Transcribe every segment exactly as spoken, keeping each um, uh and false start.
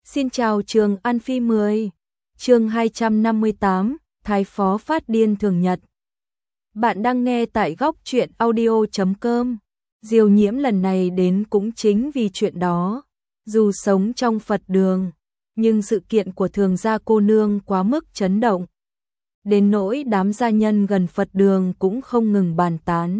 Xin chào trường An Phi mười, chương hai trăm năm mươi tám, Thái Phó Phát Điên Thường Nhật. Bạn đang nghe tại góc truyện audio chấm com. Diêu Nhiễm lần này đến cũng chính vì chuyện đó. Dù sống trong Phật đường, nhưng sự kiện của Thường gia cô nương quá mức chấn động. Đến nỗi đám gia nhân gần Phật đường cũng không ngừng bàn tán.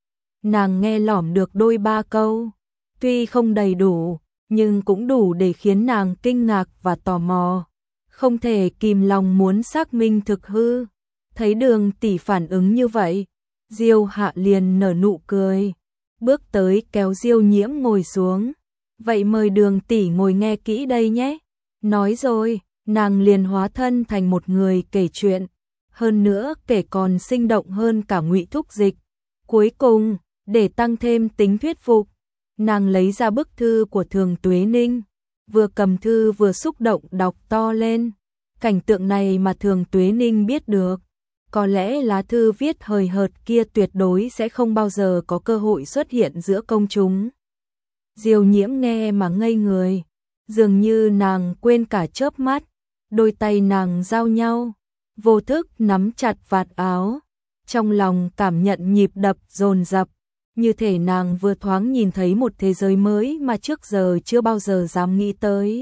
Nàng nghe lỏm được đôi ba câu, tuy không đầy đủ, nhưng cũng đủ để khiến nàng kinh ngạc và tò mò. Không thể kìm lòng muốn xác minh thực hư. Thấy Đường tỷ phản ứng như vậy, Diêu Hạ liền nở nụ cười, bước tới kéo Diêu Nhiễm ngồi xuống. Vậy mời Đường tỷ ngồi nghe kỹ đây nhé. Nói rồi, nàng liền hóa thân thành một người kể chuyện, hơn nữa kể còn sinh động hơn cả Ngụy Thúc Dịch. Cuối cùng, để tăng thêm tính thuyết phục, nàng lấy ra bức thư của Thường Tuế Ninh, vừa cầm thư vừa xúc động đọc to lên. Cảnh tượng này mà Thường Tuế Ninh biết được, có lẽ lá thư viết hời hợt kia tuyệt đối sẽ không bao giờ có cơ hội xuất hiện giữa công chúng. Diêu Nhiễm nghe mà ngây người, dường như nàng quên cả chớp mắt, đôi tay nàng giao nhau, vô thức nắm chặt vạt áo, trong lòng cảm nhận nhịp đập dồn dập. Như thể nàng vừa thoáng nhìn thấy một thế giới mới mà trước giờ chưa bao giờ dám nghĩ tới.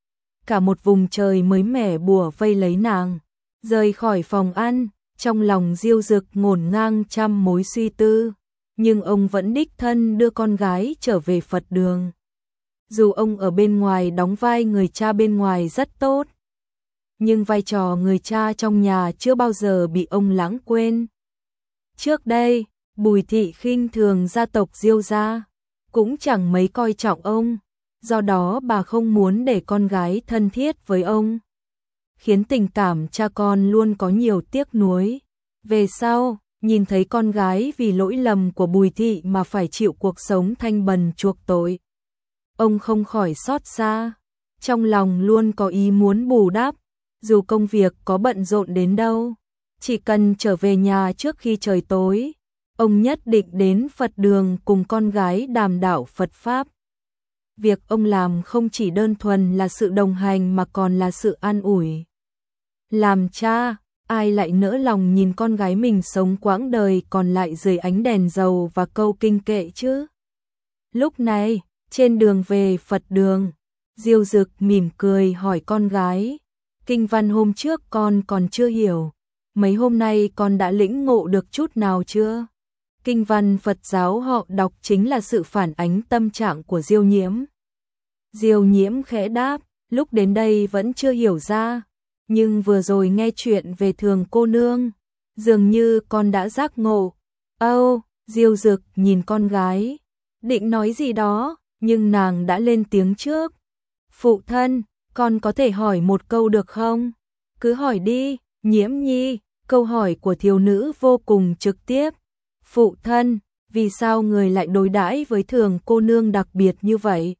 Cả một vùng trời mới mẻ bủa vây lấy nàng. Rời khỏi phòng ăn, trong lòng Diêu Dực ngổn ngang trăm mối suy tư. Nhưng ông vẫn đích thân đưa con gái trở về Phật đường. Dù ông ở bên ngoài đóng vai người cha bên ngoài rất tốt, nhưng vai trò người cha trong nhà chưa bao giờ bị ông lãng quên. Trước đây, Bùi thị khinh thường gia tộc Diêu gia, cũng chẳng mấy coi trọng ông, do đó bà không muốn để con gái thân thiết với ông, khiến tình cảm cha con luôn có nhiều tiếc nuối. Về sau, nhìn thấy con gái vì lỗi lầm của Bùi thị mà phải chịu cuộc sống thanh bần chuộc tội, ông không khỏi xót xa, trong lòng luôn có ý muốn bù đắp, dù công việc có bận rộn đến đâu, chỉ cần trở về nhà trước khi trời tối, ông nhất định đến Phật đường cùng con gái đàm đạo Phật Pháp. Việc ông làm không chỉ đơn thuần là sự đồng hành mà còn là sự an ủi. Làm cha, ai lại nỡ lòng nhìn con gái mình sống quãng đời còn lại dưới ánh đèn dầu và câu kinh kệ chứ? Lúc này, trên đường về Phật đường, Diêu Dực mỉm cười hỏi con gái, kinh văn hôm trước con còn chưa hiểu, mấy hôm nay con đã lĩnh ngộ được chút nào chưa? Kinh văn Phật giáo họ đọc chính là sự phản ánh tâm trạng của Diêu Nhiễm. Diêu Nhiễm khẽ đáp, lúc đến đây vẫn chưa hiểu ra, nhưng vừa rồi nghe chuyện về Thường cô nương, dường như con đã giác ngộ. Âu, oh, Diêu Dực nhìn con gái, định nói gì đó, nhưng nàng đã lên tiếng trước. Phụ thân, con có thể hỏi một câu được không? Cứ hỏi đi, Nhiễm nhi. Câu hỏi của thiếu nữ vô cùng trực tiếp. Phụ thân, vì sao người lại đối đãi với Thường cô nương đặc biệt như vậy?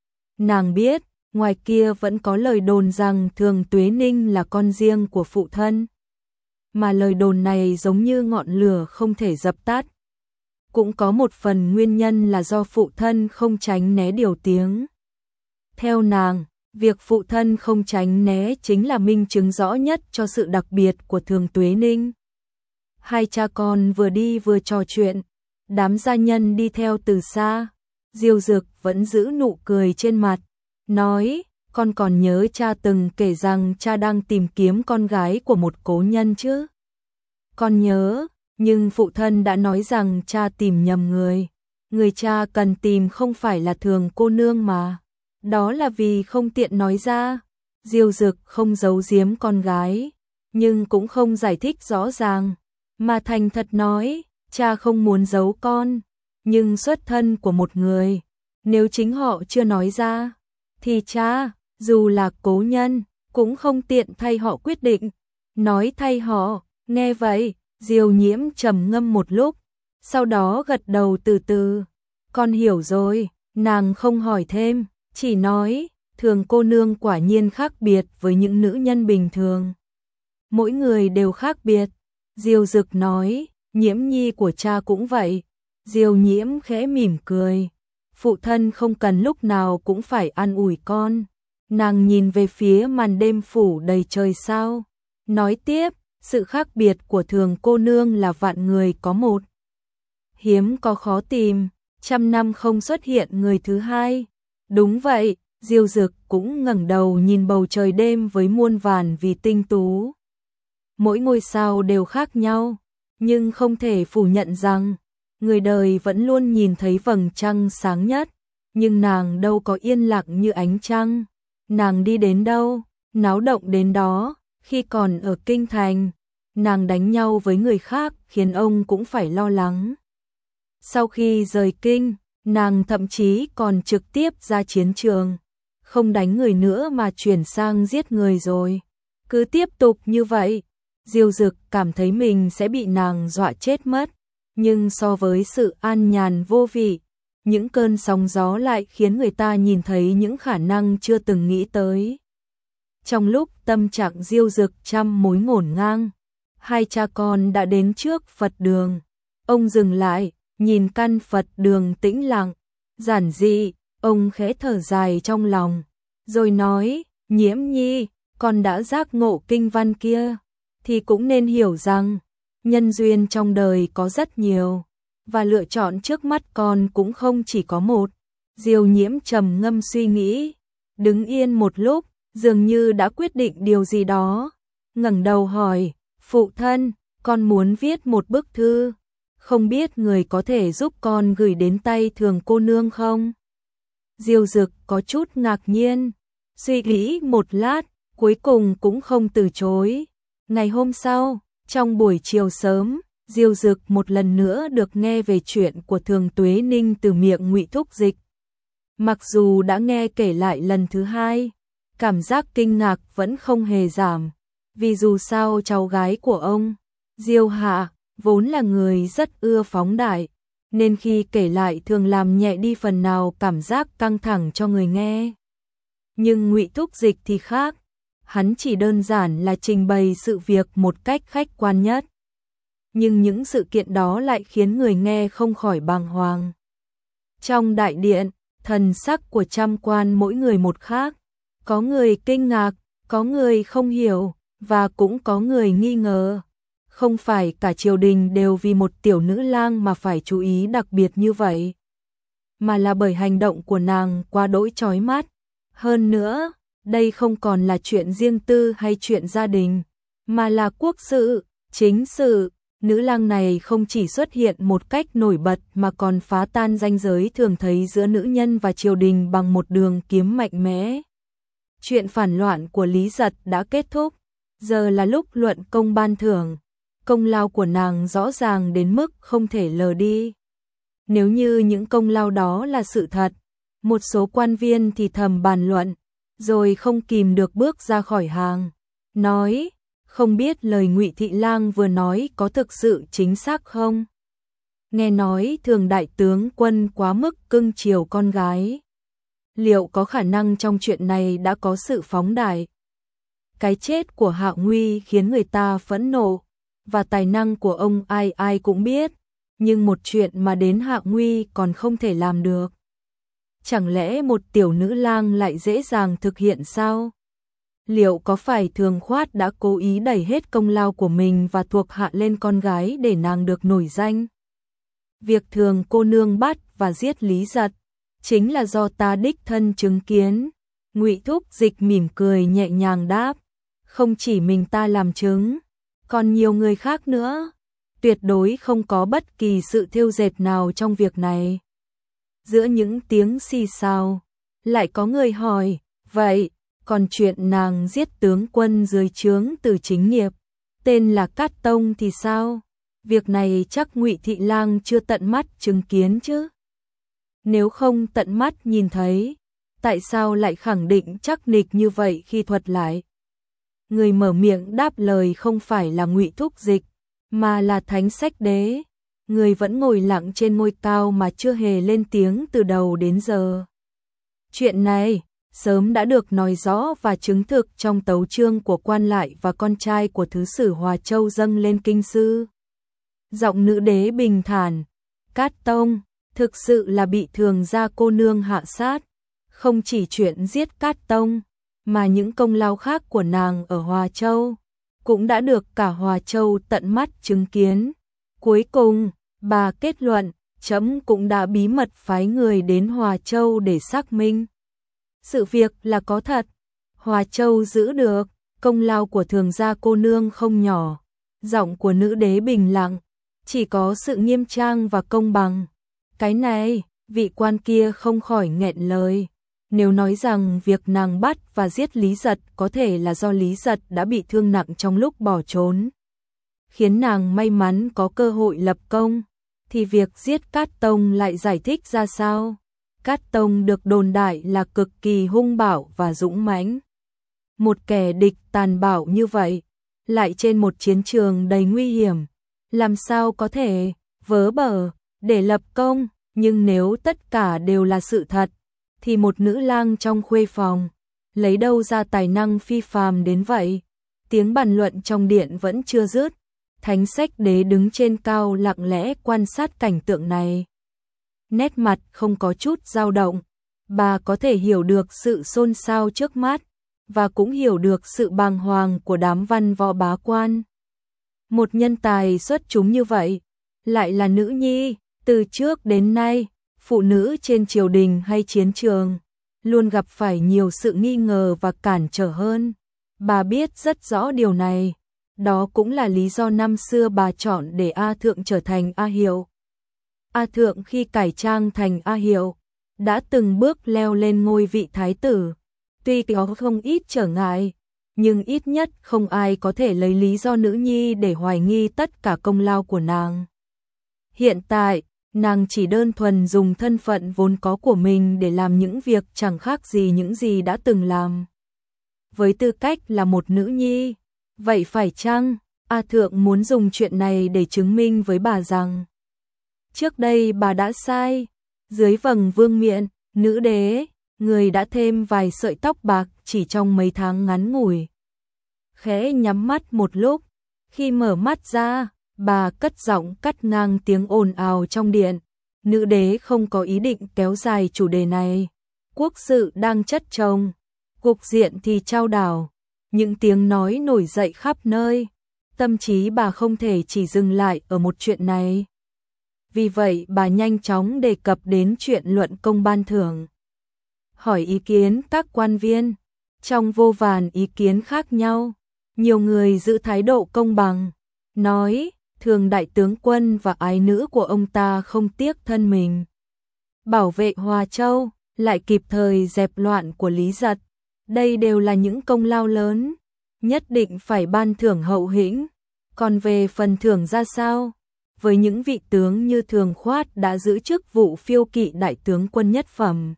Nàng biết, ngoài kia vẫn có lời đồn rằng Thường Tuế Ninh là con riêng của phụ thân. Mà lời đồn này giống như ngọn lửa không thể dập tắt. Cũng có một phần nguyên nhân là do phụ thân không tránh né điều tiếng. Theo nàng, việc phụ thân không tránh né chính là minh chứng rõ nhất cho sự đặc biệt của Thường Tuế Ninh. Hai cha con vừa đi vừa trò chuyện, đám gia nhân đi theo từ xa. Diêu Dực vẫn giữ nụ cười trên mặt, nói, con còn nhớ cha từng kể rằng cha đang tìm kiếm con gái của một cố nhân chứ? Con nhớ, nhưng phụ thân đã nói rằng cha tìm nhầm người. Người cha cần tìm không phải là Thường cô nương mà. Đó là vì không tiện nói ra. Diêu Dực không giấu giếm con gái, nhưng cũng không giải thích rõ ràng, mà thành thật nói, cha không muốn giấu con, nhưng xuất thân của một người, nếu chính họ chưa nói ra, thì cha, dù là cố nhân, cũng không tiện thay họ quyết định. Nói thay họ, nghe vậy, Diêu Nhiễm trầm ngâm một lúc, sau đó gật đầu từ từ. Con hiểu rồi, nàng không hỏi thêm, chỉ nói, Thường cô nương quả nhiên khác biệt với những nữ nhân bình thường. Mỗi người đều khác biệt. Diêu Dực nói, Nhiễm nhi của cha cũng vậy. Diêu Nhiễm khẽ mỉm cười, phụ thân không cần lúc nào cũng phải an ủi con, Nàng nhìn về phía màn đêm phủ đầy trời sao, nói tiếp, sự khác biệt của Thường cô nương là vạn người có một. Hiếm có khó tìm, trăm năm không xuất hiện người thứ hai. Đúng vậy, Diêu Dực cũng ngẩng đầu nhìn bầu trời đêm với muôn vàn vì tinh tú. Mỗi ngôi sao đều khác nhau, nhưng không thể phủ nhận rằng người đời vẫn luôn nhìn thấy vầng trăng sáng nhất, nhưng nàng đâu có yên lặng như ánh trăng. Nàng đi đến đâu, náo động đến đó. Khi còn ở kinh thành, nàng đánh nhau với người khác khiến ông cũng phải lo lắng. Sau khi rời kinh, nàng thậm chí còn trực tiếp ra chiến trường, không đánh người nữa mà chuyển sang giết người rồi. Cứ tiếp tục như vậy, Diêu Dực cảm thấy mình sẽ bị nàng dọa chết mất, nhưng so với sự an nhàn vô vị, những cơn sóng gió lại khiến người ta nhìn thấy những khả năng chưa từng nghĩ tới. Trong lúc tâm trạng Diêu Dực trăm mối ngổn ngang, hai cha con đã đến trước Phật đường. Ông dừng lại, nhìn căn Phật đường tĩnh lặng, giản dị, ông khẽ thở dài trong lòng, rồi nói, Nhiễm Nhi, con đã giác ngộ kinh văn kia, thì cũng nên hiểu rằng, nhân duyên trong đời có rất nhiều, và lựa chọn trước mắt con cũng không chỉ có một. Diêu Nhiễm trầm ngâm suy nghĩ, đứng yên một lúc, dường như đã quyết định điều gì đó, ngẩng đầu hỏi, phụ thân, con muốn viết một bức thư, không biết người có thể giúp con gửi đến tay Thường cô nương không? Diêu Dực có chút ngạc nhiên, suy nghĩ một lát, cuối cùng cũng không từ chối. Ngày hôm sau, trong buổi chiều sớm, Diêu Dực một lần nữa được nghe về chuyện của Thường Tuế Ninh từ miệng Ngụy Thúc Dịch. Mặc dù đã nghe kể lại lần thứ hai, cảm giác kinh ngạc vẫn không hề giảm, vì dù sao cháu gái của ông, Diêu Hạ, vốn là người rất ưa phóng đại, nên khi kể lại thường làm nhẹ đi phần nào cảm giác căng thẳng cho người nghe. Nhưng Ngụy Thúc Dịch thì khác, hắn chỉ đơn giản là trình bày sự việc một cách khách quan nhất. Nhưng những sự kiện đó lại khiến người nghe không khỏi bàng hoàng. Trong đại điện, thần sắc của trăm quan mỗi người một khác, có người kinh ngạc, có người không hiểu, và cũng có người nghi ngờ. Không phải cả triều đình đều vì một tiểu nữ lang mà phải chú ý đặc biệt như vậy, mà là bởi hành động của nàng quá đỗi chói mắt. Hơn nữa, đây không còn là chuyện riêng tư hay chuyện gia đình, mà là quốc sự, chính sự. Nữ lang này không chỉ xuất hiện một cách nổi bật mà còn phá tan ranh giới thường thấy giữa nữ nhân và triều đình bằng một đường kiếm mạnh mẽ. Chuyện phản loạn của Lý Giật đã kết thúc, giờ là lúc luận công ban thưởng. Công lao của nàng rõ ràng đến mức không thể lờ đi. Nếu như những công lao đó là sự thật, một số quan viên thì thầm bàn luận, rồi không kìm được bước ra khỏi hàng, nói, không biết lời Ngụy Thị Lang vừa nói có thực sự chính xác không? Nghe nói Thường đại tướng quân quá mức cưng chiều con gái. Liệu có khả năng trong chuyện này đã có sự phóng đại? Cái chết của Hạo Nguy khiến người ta phẫn nộ, và tài năng của ông ai ai cũng biết, nhưng một chuyện mà đến Hạo Nguy còn không thể làm được. Chẳng lẽ một tiểu nữ lang lại dễ dàng thực hiện sao? Liệu có phải Thường Khoát đã cố ý đẩy hết công lao của mình và thuộc hạ lên con gái để nàng được nổi danh? Việc Thường cô nương bắt và giết Lý Giật chính là do ta đích thân chứng kiến. Ngụy Thúc Dịch mỉm cười nhẹ nhàng đáp, không chỉ mình ta làm chứng, còn nhiều người khác nữa. Tuyệt đối không có bất kỳ sự thêu dệt nào trong việc này. Giữa những tiếng xì xào, lại có người hỏi, vậy, còn chuyện nàng giết tướng quân dưới trướng Từ Chính Nghiệp, tên là Cát Tông thì sao? Việc này chắc Ngụy Thị Lang chưa tận mắt chứng kiến chứ? Nếu không tận mắt nhìn thấy, tại sao lại khẳng định chắc nịch như vậy khi thuật lại? Người mở miệng đáp lời không phải là Ngụy Thúc Dịch, mà là Thánh Sách Đế. Người vẫn ngồi lặng trên ngôi cao mà chưa hề lên tiếng từ đầu đến giờ. Chuyện này sớm đã được nói rõ và chứng thực trong tấu chương của quan lại và con trai của Thứ sử Hòa Châu dâng lên kinh sư. Giọng nữ đế bình thản, Cát Tông thực sự là bị Thường gia cô nương hạ sát, không chỉ chuyện giết Cát Tông, mà những công lao khác của nàng ở Hòa Châu cũng đã được cả Hòa Châu tận mắt chứng kiến. Cuối cùng, bà kết luận, trẫm cũng đã bí mật phái người đến Hòa Châu để xác minh. Sự việc là có thật, Hòa Châu giữ được, công lao của Thường gia cô nương không nhỏ. Giọng của nữ đế bình lặng, chỉ có sự nghiêm trang và công bằng. Cái này, vị quan kia không khỏi nghẹn lời. Nếu nói rằng việc nàng bắt và giết Lý Giật có thể là do Lý Giật đã bị thương nặng trong lúc bỏ trốn, khiến nàng may mắn có cơ hội lập công, thì việc giết Cát Tông lại giải thích ra sao? Cát Tông được đồn đại là cực kỳ hung bạo và dũng mãnh. Một kẻ địch tàn bạo như vậy, lại trên một chiến trường đầy nguy hiểm, làm sao có thể vớ bở để lập công? Nhưng nếu tất cả đều là sự thật, thì một nữ lang trong khuê phòng lấy đâu ra tài năng phi phàm đến vậy? Tiếng bàn luận trong điện vẫn chưa dứt. Thánh Sách Đế đứng trên cao lặng lẽ quan sát cảnh tượng này. Nét mặt không có chút dao động, bà có thể hiểu được sự xôn xao trước mắt, và cũng hiểu được sự bàng hoàng của đám văn võ bá quan. Một nhân tài xuất chúng như vậy, lại là nữ nhi. Từ trước đến nay, phụ nữ trên triều đình hay chiến trường luôn gặp phải nhiều sự nghi ngờ và cản trở hơn. Bà biết rất rõ điều này. Đó cũng là lý do năm xưa bà chọn để A Thượng trở thành A Hiệu. A Thượng khi cải trang thành A Hiệu, đã từng bước leo lên ngôi vị thái tử. Tuy có không ít trở ngại, nhưng ít nhất không ai có thể lấy lý do nữ nhi để hoài nghi tất cả công lao của nàng. Hiện tại, nàng chỉ đơn thuần dùng thân phận vốn có của mình để làm những việc chẳng khác gì những gì đã từng làm. Với tư cách là một nữ nhi, vậy phải chăng A Thượng muốn dùng chuyện này để chứng minh với bà rằng trước đây bà đã sai? Dưới vầng vương miện, nữ đế, người đã thêm vài sợi tóc bạc chỉ trong mấy tháng ngắn ngủi. Khẽ nhắm mắt một lúc, khi mở mắt ra, bà cất giọng cắt ngang tiếng ồn ào trong điện. Nữ đế không có ý định kéo dài chủ đề này. Quốc sự đang chất chồng, cục diện thì chao đảo. Những tiếng nói nổi dậy khắp nơi. Tâm trí bà không thể chỉ dừng lại ở một chuyện này. Vì vậy bà nhanh chóng đề cập đến chuyện luận công ban thưởng. Hỏi ý kiến các quan viên. Trong vô vàn ý kiến khác nhau, nhiều người giữ thái độ công bằng, nói Thường đại tướng quân và ái nữ của ông ta không tiếc thân mình bảo vệ Hòa Châu, lại kịp thời dẹp loạn của Lý Giật. Đây đều là những công lao lớn, nhất định phải ban thưởng hậu hĩnh. Còn về phần thưởng ra sao? Với những vị tướng như Thường Khoát đã giữ chức vụ phiêu kỵ đại tướng quân nhất phẩm,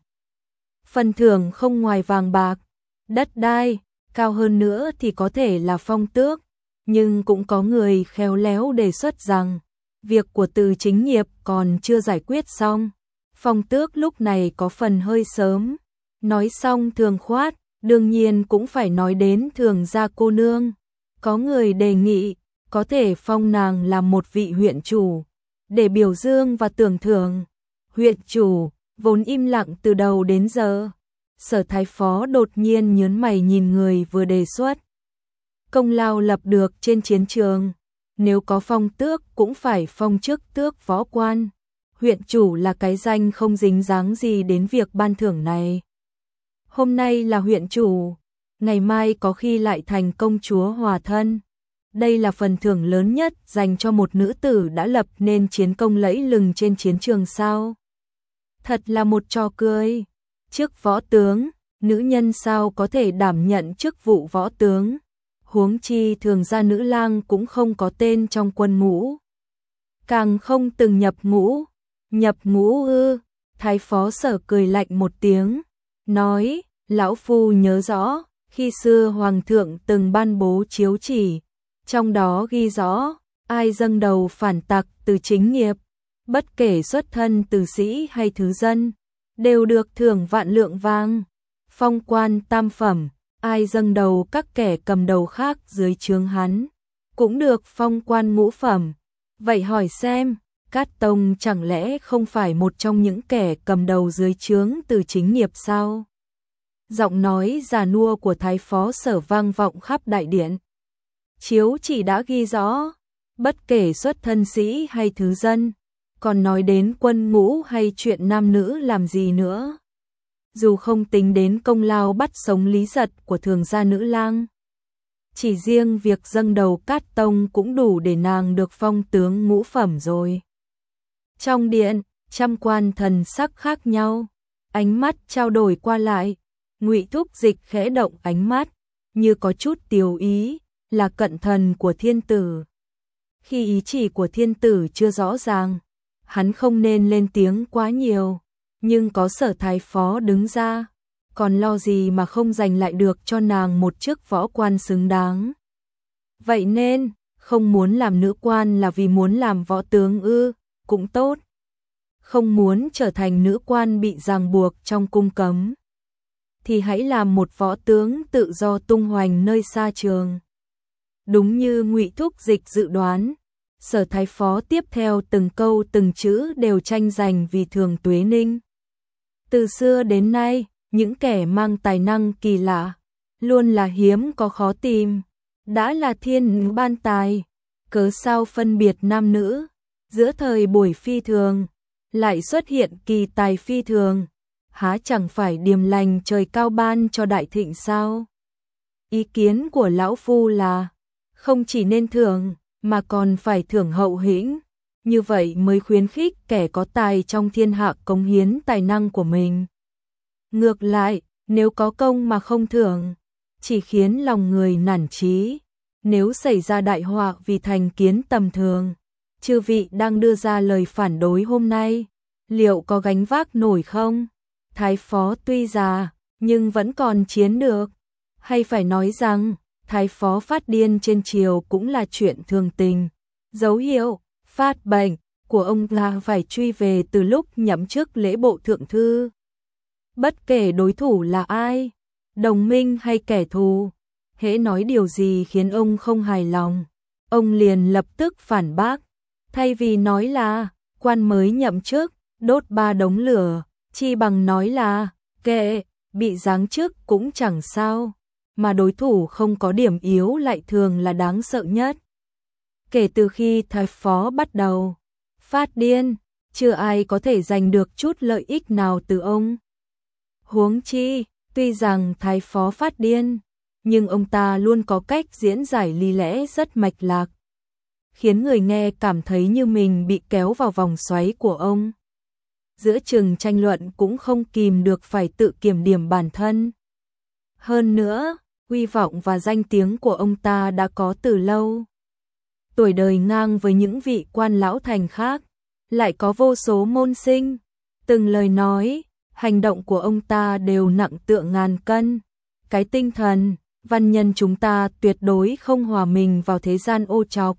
phần thưởng không ngoài vàng bạc, đất đai, cao hơn nữa thì có thể là phong tước. Nhưng cũng có người khéo léo đề xuất rằng việc của Từ Chính Nghiệp còn chưa giải quyết xong, phong tước lúc này có phần hơi sớm. Nói xong Thường Khoát, đương nhiên cũng phải nói đến Thường gia cô nương. Có người đề nghị có thể phong nàng làm một vị huyện chủ để biểu dương và tưởng thưởng. Huyện chủ vốn im lặng từ đầu đến giờ. Sở Thái Phó đột nhiên nhớn mày nhìn người vừa đề xuất. Công lao lập được trên chiến trường, nếu có phong tước cũng phải phong chức tước võ quan. Huyện chủ là cái danh không dính dáng gì đến việc ban thưởng này. Hôm nay là huyện chủ, ngày mai có khi lại thành công chúa hòa thân. Đây là phần thưởng lớn nhất dành cho một nữ tử đã lập nên chiến công lẫy lừng trên chiến trường sao? Thật là một trò cười. Chức võ tướng, nữ nhân sao có thể đảm nhận chức vụ võ tướng? Huống chi Thường gia nữ lang cũng không có tên trong quân ngũ, càng không từng nhập ngũ. Nhập ngũ ư? Thái Phó Sở cười lạnh một tiếng, nói, lão phu nhớ rõ, khi xưa hoàng thượng từng ban bố chiếu chỉ, trong đó ghi rõ, ai dâng đầu phản tặc Từ Chính Nghiệp, bất kể xuất thân từ sĩ hay thứ dân, đều được thưởng vạn lượng vàng. Phong quan tam phẩm, ai dâng đầu các kẻ cầm đầu khác dưới trướng hắn, cũng được phong quan ngũ phẩm. Vậy hỏi xem, Cát Tông chẳng lẽ không phải một trong những kẻ cầm đầu dưới trướng Từ Chính Nghiệp sao? Giọng nói già nua của Thái Phó Sở vang vọng khắp đại điện. Chiếu chỉ đã ghi rõ, bất kể xuất thân sĩ hay thứ dân, còn nói đến quân ngũ hay chuyện nam nữ làm gì nữa. Dù không tính đến công lao bắt sống Lý Giật của thường gia nữ lang, chỉ riêng việc dâng đầu Cát Tông cũng đủ để nàng được phong tướng ngũ phẩm rồi. Trong điện, trăm quan thần sắc khác nhau, ánh mắt trao đổi qua lại. Ngụy Thúc Dịch khẽ động ánh mắt, như có chút tiều ý, là cận thần của thiên tử. Khi ý chỉ của thiên tử chưa rõ ràng, hắn không nên lên tiếng quá nhiều, nhưng có Sở Thái Phó đứng ra, còn lo gì mà không giành lại được cho nàng một chức võ quan xứng đáng. Vậy nên, không muốn làm nữ quan là vì muốn làm võ tướng ư, cũng tốt. Không muốn trở thành nữ quan bị ràng buộc trong cung cấm, thì hãy làm một võ tướng tự do tung hoành nơi xa trường. Đúng như Ngụy Thúc Dịch dự đoán, Sở Thái Phó tiếp theo từng câu từng chữ đều tranh giành vì Thường Tuế Ninh. Từ xưa đến nay, những kẻ mang tài năng kỳ lạ, luôn là hiếm có khó tìm. Đã là thiên ban tài, cớ sao phân biệt nam nữ, giữa thời buổi phi thường, lại xuất hiện kỳ tài phi thường, há chẳng phải điềm lành trời cao ban cho đại thịnh sao? Ý kiến của lão phu là, không chỉ nên thưởng, mà còn phải thưởng hậu hĩnh, như vậy mới khuyến khích kẻ có tài trong thiên hạ cống hiến tài năng của mình. Ngược lại, nếu có công mà không thưởng, chỉ khiến lòng người nản chí. Nếu xảy ra đại họa vì thành kiến tầm thường, chư vị đang đưa ra lời phản đối hôm nay, liệu có gánh vác nổi không? Thái Phó tuy già, nhưng vẫn còn chiến được. Hay phải nói rằng, Thái Phó phát điên trên triều cũng là chuyện thường tình. Dấu hiệu, phát bệnh của ông là phải truy về từ lúc nhậm chức lễ bộ thượng thư. Bất kể đối thủ là ai, đồng minh hay kẻ thù, hễ nói điều gì khiến ông không hài lòng, ông liền lập tức phản bác. Thay vì nói là, quan mới nhậm chức, đốt ba đống lửa, chi bằng nói là, kệ, bị giáng chức cũng chẳng sao, mà đối thủ không có điểm yếu lại thường là đáng sợ nhất. Kể từ khi Thái Phó bắt đầu phát điên, chưa ai có thể giành được chút lợi ích nào từ ông. Huống chi, tuy rằng Thái Phó phát điên, nhưng ông ta luôn có cách diễn giải lý lẽ rất mạch lạc, khiến người nghe cảm thấy như mình bị kéo vào vòng xoáy của ông. Giữa chừng tranh luận cũng không kìm được phải tự kiểm điểm bản thân. Hơn nữa, uy vọng và danh tiếng của ông ta đã có từ lâu. Tuổi đời ngang với những vị quan lão thành khác, lại có vô số môn sinh. Từng lời nói, hành động của ông ta đều nặng tựa ngàn cân. Cái tinh thần, văn nhân chúng ta tuyệt đối không hòa mình vào thế gian ô trọc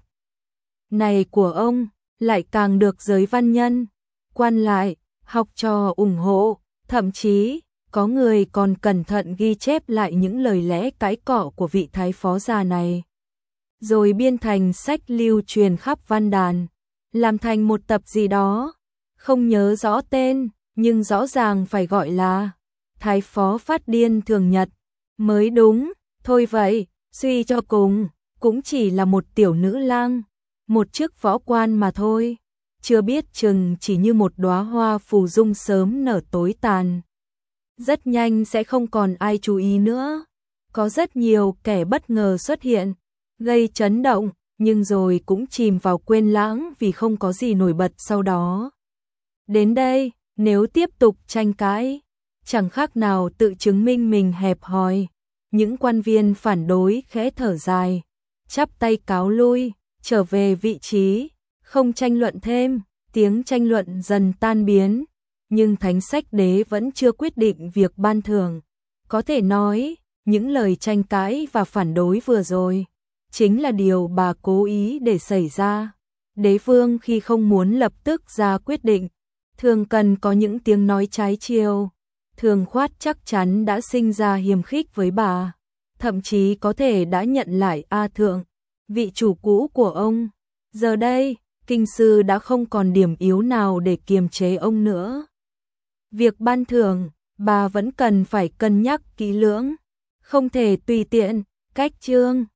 này của ông, lại càng được giới văn nhân, quan lại, học trò ủng hộ, thậm chí có người còn cẩn thận ghi chép lại những lời lẽ cãi cọ của vị Thái Phó già này, rồi biên thành sách lưu truyền khắp văn đàn, làm thành một tập gì đó, không nhớ rõ tên, nhưng rõ ràng phải gọi là Thái Phó phát điên thường nhật mới đúng. Thôi vậy, suy cho cùng, cũng chỉ là một tiểu nữ lang, một chức võ quan mà thôi, chưa biết chừng chỉ như một đóa hoa phù dung sớm nở tối tàn. Rất nhanh sẽ không còn ai chú ý nữa, có rất nhiều kẻ bất ngờ xuất hiện, gây chấn động, nhưng rồi cũng chìm vào quên lãng vì không có gì nổi bật sau đó. Đến đây, nếu tiếp tục tranh cãi, chẳng khác nào tự chứng minh mình hẹp hòi. Những quan viên phản đối khẽ thở dài, chắp tay cáo lui, trở về vị trí, không tranh luận thêm, tiếng tranh luận dần tan biến, nhưng Thánh Sách Đế vẫn chưa quyết định việc ban thưởng. Có thể nói, những lời tranh cãi và phản đối vừa rồi, chính là điều bà cố ý để xảy ra. Đế vương khi không muốn lập tức ra quyết định, thường cần có những tiếng nói trái chiều. Thường Khoát chắc chắn đã sinh ra hiềm khích với bà, thậm chí có thể đã nhận lại A Thượng, vị chủ cũ của ông. Giờ đây, kinh sư đã không còn điểm yếu nào để kiềm chế ông nữa. Việc ban thưởng, bà vẫn cần phải cân nhắc kỹ lưỡng, không thể tùy tiện cách chương.